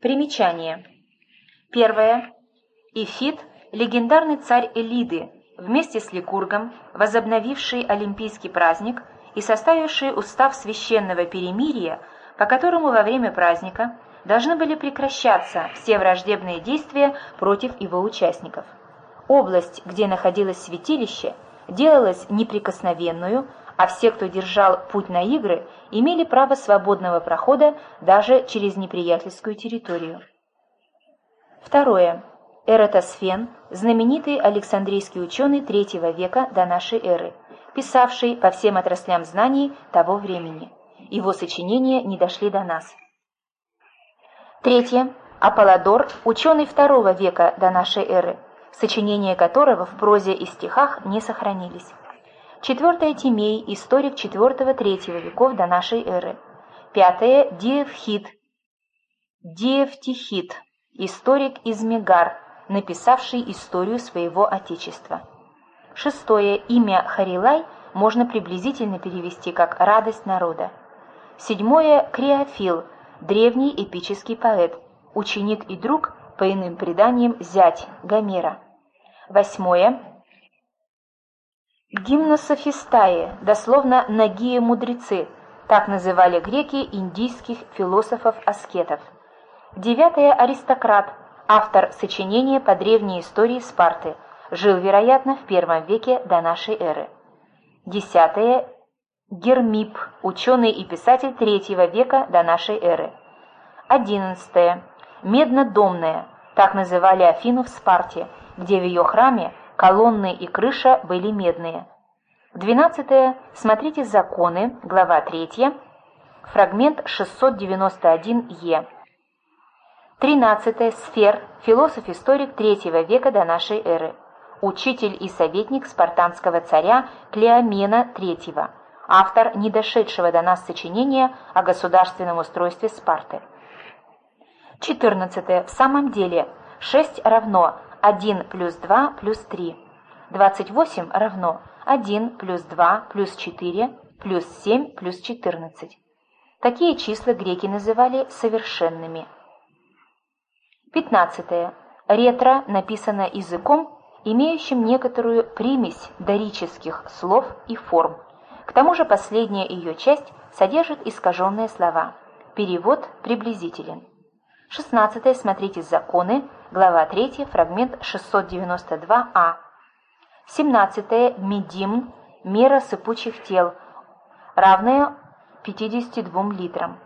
Примечание. Первое. Ифит – легендарный царь Элиды, вместе с Ликургом, возобновивший олимпийский праздник и составивший устав священного перемирия, по которому во время праздника должны были прекращаться все враждебные действия против его участников. Область, где находилось святилище, делалась неприкосновенную, а все, кто держал путь на игры, имели право свободного прохода даже через неприятельскую территорию. Второе. Эратосфен – знаменитый Александрийский ученый III века до нашей эры, писавший по всем отраслям знаний того времени. Его сочинения не дошли до нас. Третье. Аполлодор – ученый II века до нашей эры, сочинения которого в прозе и стихах не сохранились. Четвертое. Тимей, историк IV-III веков до нашей эры. Пятое. Диевтихит, историк из Мегар, написавший историю своего отечества. Шестое. Имя Харилай можно приблизительно перевести как «радость народа». Седьмое. Креофил, древний эпический поэт, ученик и друг, по иным преданиям, зять Гомера. Восьмое. Гимнософистаe, дословно «нагие мудрецы», так называли греки индийских философов-аскетов. Девятое. Аристократ, автор сочинения по древней истории Спарты, жил, вероятно, в I веке до нашей эры. Десятое. Гермип, ученый и писатель III века до нашей эры. 11. Меднодомная, так называли Афину в Спарте, где в ее храме колонны и крыша были медные. 12. Смотрите «Законы», глава 3, фрагмент 691-е. 13. Сфер, философ-историк III века до нашей эры, учитель и советник спартанского царя Клеомена III, автор недошедшего до нас сочинения о государственном устройстве Спарты. 14. В самом деле 6 равно 1 плюс 2 плюс 3. 28 равно 1 плюс 2 плюс 4 плюс 7 плюс 14. Такие числа греки называли совершенными. 15. Ретро написано языком, имеющим некоторую примесь дорических слов и форм. К тому же последняя ее часть содержит искаженные слова. Перевод приблизителен. 16. Смотрите «Законы», глава 3, фрагмент 692а. 17. Медим, мера сыпучих тел, равная 52 литрам.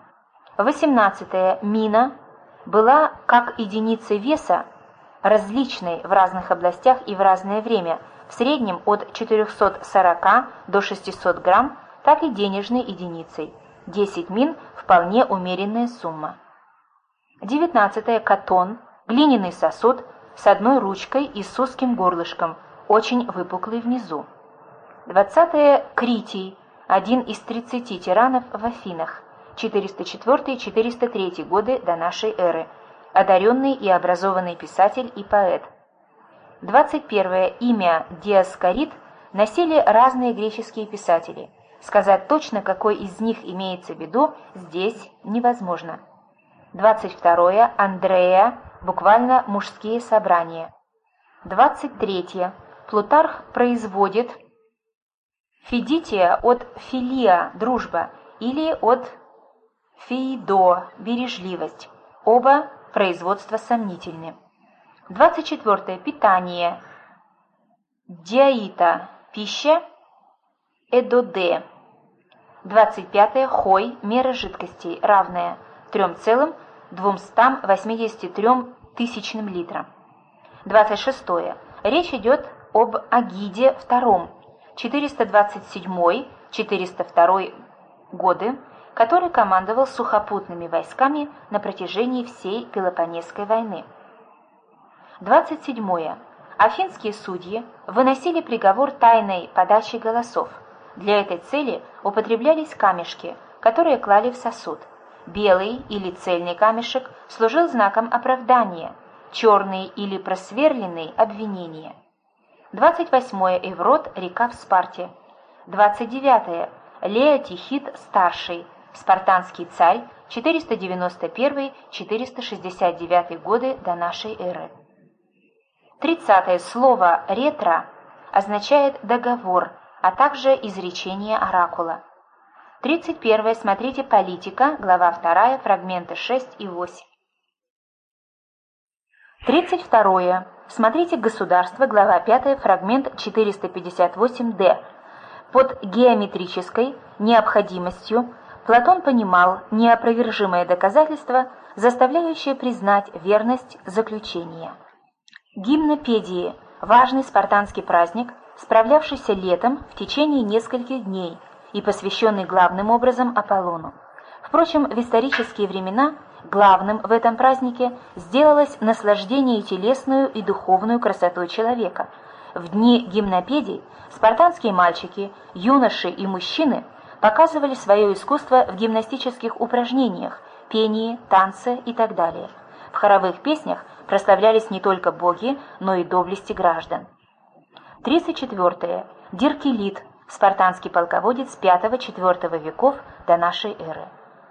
18. Мина была как единица веса, различной в разных областях и в разное время, в среднем от 440 до 600 грамм, так и денежной единицей. 10 мин – вполне умеренная сумма. 19. Катон, глиняный сосуд с одной ручкой и с узким горлышком, очень выпуклый внизу. 20. Критий, один из 30 тиранов в Афинах, 404-403 годы до нашей эры, одаренный и образованный писатель и поэт. 21. Имя Диаскорид носили разные греческие писатели. Сказать точно, какой из них имеется в виду, здесь невозможно. 22. Андрея, буквально «мужские собрания». 23. Плутарх производит фидития от филия – дружба, или от фиидо – бережливость. Оба производства сомнительны. 24. Питание. Диаита – пища, эдоде. 25. Хой – мера жидкостей, равная 3,283 тысячным литрам. 26. Речь идет об Агиде II, 427-402 годы, который командовал сухопутными войсками на протяжении всей Пелопоннесской войны. 27. Афинские судьи выносили приговор тайной подачей голосов. Для этой цели употреблялись камешки, которые клали в сосуд. Белый или цельный камешек служил знаком оправдания, черный или просверленный – обвинения. 28. Эврот, река в Спарте. 29. Леотихит старший, спартанский царь, 491-469 годы до нашей эры. 30. Слово «ретро» означает «договор», а также изречение оракула. 31. Смотрите «Политика», глава 2, фрагменты 6 и 8. 32. Смотрите «Государство», глава 5, фрагмент 458-д. Под геометрической необходимостью Платон понимал неопровержимое доказательство, заставляющее признать верность заключения. Гимнопедии – важный спартанский праздник, справлявшийся летом в течение нескольких дней и посвященный главным образом Аполлону. Впрочем, в исторические времена главным в этом празднике сделалось наслаждение телесную и духовную красотой человека. В дни гимнопедий спартанские мальчики, юноши и мужчины показывали свое искусство в гимнастических упражнениях, пении, танце и так далее. В хоровых песнях прославлялись не только боги, но и доблести граждан. 34. Диркелит, спартанский полководец V-IV веков до нашей эры.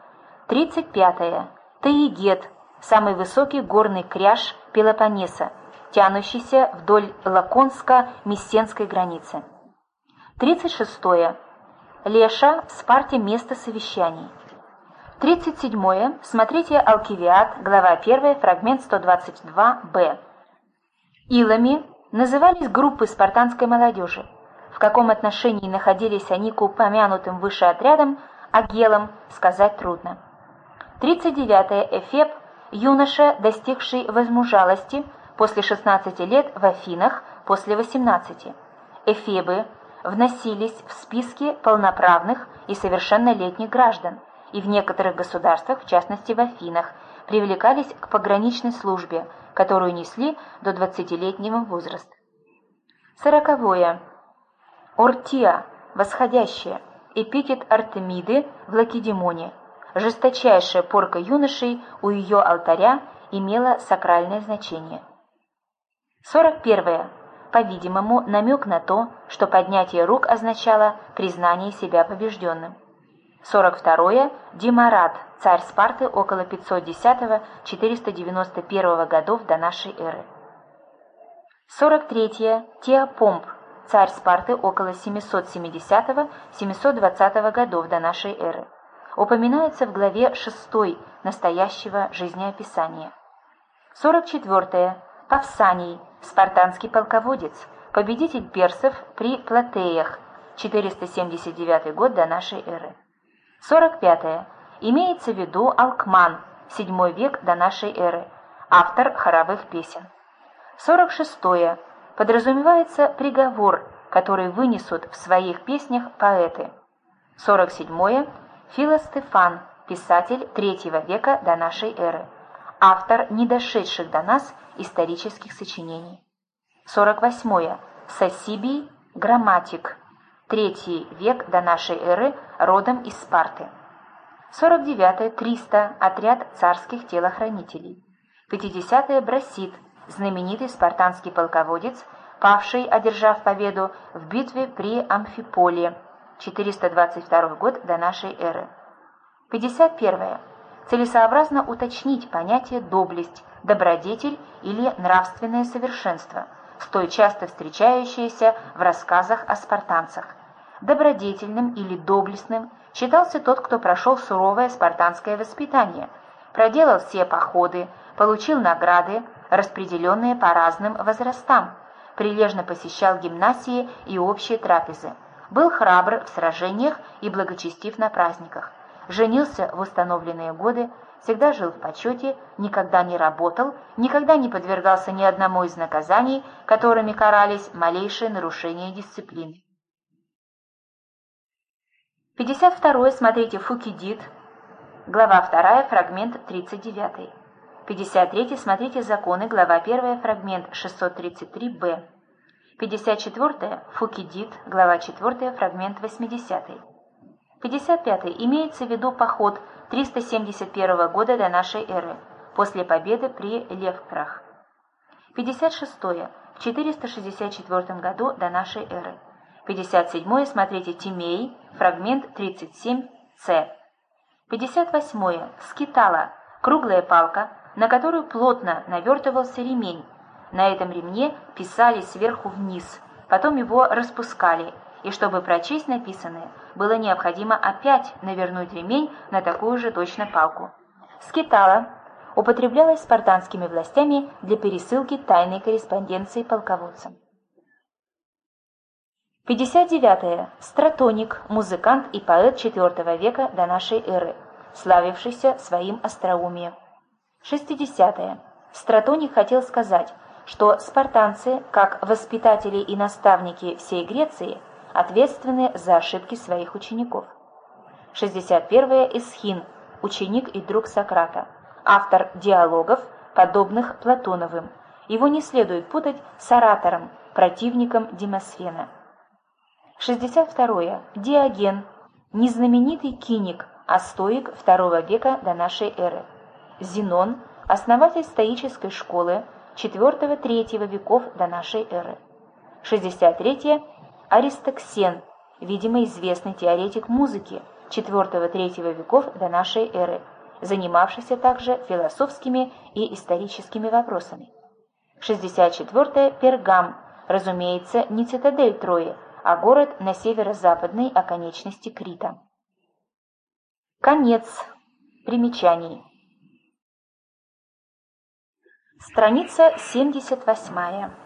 35. Таигет, самый высокий горный кряж Пелопоннеса, тянущийся вдоль Лаконско-Мессенской границы. 36. Леша в Спарте место совещаний. 37. Смотрите Алкивиад, глава 1, фрагмент 122-б. Илами назывались группы спартанской молодежи. В каком отношении находились они к упомянутым выше отрядам, агелам, сказать трудно. 39. Эфеб, юноша, достигший возмужалости после 16 лет в Афинах, после 18. Эфебы вносились в списки полноправных и совершеннолетних граждан, и в некоторых государствах, в частности в Афинах, привлекались к пограничной службе, которую несли до 20-летнего возраста. 40. Ортия, восходящая, эпитет Артемиды в Лакедемоне. Жесточайшая порка юношей у ее алтаря имела сакральное значение. 41. По-видимому, намек на то, что поднятие рук означало признание себя побежденным. 42. Демарат, царь Спарты около 510-491 годов до нашей эры. 43. Теопомп, царь Спарты около 770-720 годов до нашей эры. Упоминается в главе 6 настоящего жизнеописания. 44. Павсаний, спартанский полководец, победитель персов при Платеях, 479 год до нашей эры. 45. Имеется в виду Алкман, 7 век до нашей эры, автор хоровых песен. 46. Подразумевается приговор, который вынесут в своих песнях поэты. 47. Филостефан, писатель 3 века до нашей эры, автор недошедших до нас исторических сочинений. 48. Сосибий, грамматик, 3 век до нашей эры, родом из Спарты. 49. 300. Отряд царских телохранителей. 50. Брасид, знаменитый спартанский полководец, павший, одержав победу в битве при Амфиполе, 422 год до нашей эры. 51. Целесообразно уточнить понятие «доблесть», «добродетель» или «нравственное совершенство», столь часто встречающееся в рассказах о спартанцах. Добродетельным или доблестным считался тот, кто прошел суровое спартанское воспитание, проделал все походы, получил награды, распределенные по разным возрастам, прилежно посещал гимнасии и общие трапезы, был храбр в сражениях и благочестив на праздниках, женился в установленные годы, всегда жил в почете, никогда не работал, никогда не подвергался ни одному из наказаний, которыми карались малейшие нарушения дисциплины. 52. Смотрите Фукидид, глава 2, фрагмент 39. 53. Смотрите Законы, глава 1, фрагмент 633-б. 54. Фукидид, глава 4, фрагмент 80. 55. Имеется в виду поход 371 года до нашей эры, после победы при Левкрах. 56. В 464 году до нашей эры. 57. Смотрите Тимей, фрагмент 37-с. 58. Скитала. Круглая палка, на которую плотно навертывался ремень. На этом ремне писали сверху вниз, потом его распускали, и чтобы прочесть написанное, было необходимо опять навернуть ремень на такую же точно палку. Скитала употреблялась спартанскими властями для пересылки тайной корреспонденции полководцам. 59. Стратоник, музыкант и поэт IV века до нашей эры, славившийся своим остроумием. 60. Стратоник хотел сказать, что спартанцы, как воспитатели и наставники всей Греции, ответственны за ошибки своих учеников. 61. Эсхин, ученик и друг Сократа, автор диалогов, подобных Платоновым. Его не следует путать с оратором, противником Демосфена. 62. Диоген, не знаменитый киник, а стоик II века до нашей эры. Зенон, основатель стоической школы IV-III веков до нашей эры. 63. Аристоксен, видимо известный теоретик музыки IV-III веков до нашей эры, занимавшийся также философскими и историческими вопросами. 64. Пергам, разумеется, не цитадель Трои, а город на северо-западной оконечности Крита. Конец примечаний. Страница 78.